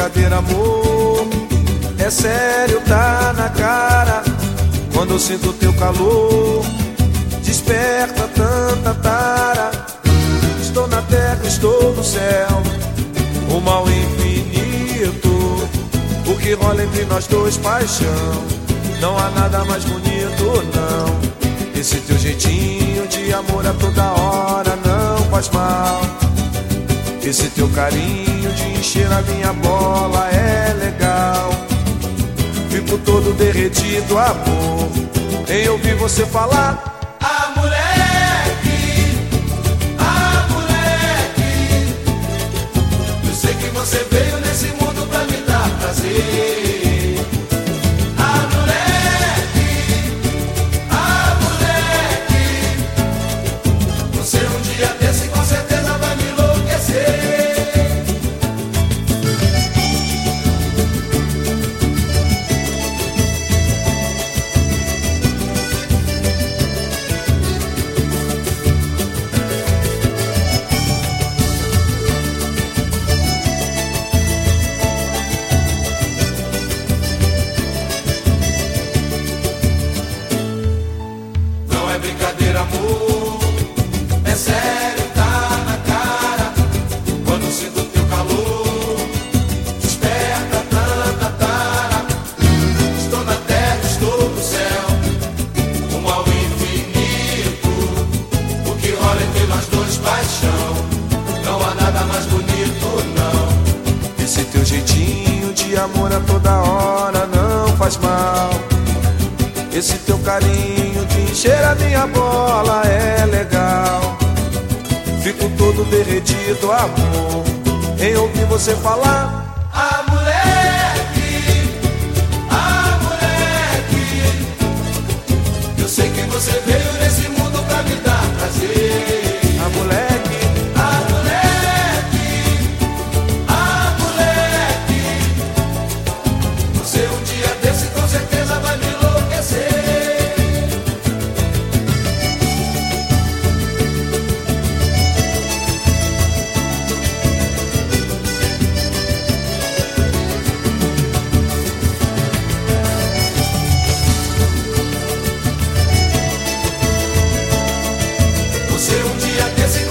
brincadeira, amor. É sério, tá na cara. Quando eu sinto teu calor, desperta tanta tara. Estou na terra, estou no céu, o mal infinito. O que rola entre nós dois, paixão. Não há nada mais bonito, não. Esse teu jeitinho de amor a toda hora não faz mal. Esse teu carinho de encher a minha bola é legal. Fico todo derretido, amor, em ouvir você falar. Ah, moleque, ah, moleque, eu sei que você veio nesse mundo pra me dar prazer. Ah, moleque, você um dia desse com certeza vai me enlouquecer. Brincadeira, amor, é sério, tá na cara. Quando sinto teu calor, desperta tanta tara. Estou na terra, estou no céu, o mal infinito. O que rola entre nós dois, paixão. Não há nada mais bonito, não. Esse teu jeitinho de amor a toda hora não faz mal. Esse teu carinho de encher a minha bola é legal. Fico todo derretido, amor, em ouvir você falar. Ah, moleque, ah, moleque, eu sei que você veio nesse mundo pra me dar prazer. Ah, moleque, ah, moleque, ah, moleque, você um dia desse com certeza vai me enlouquecer. Você um dia desse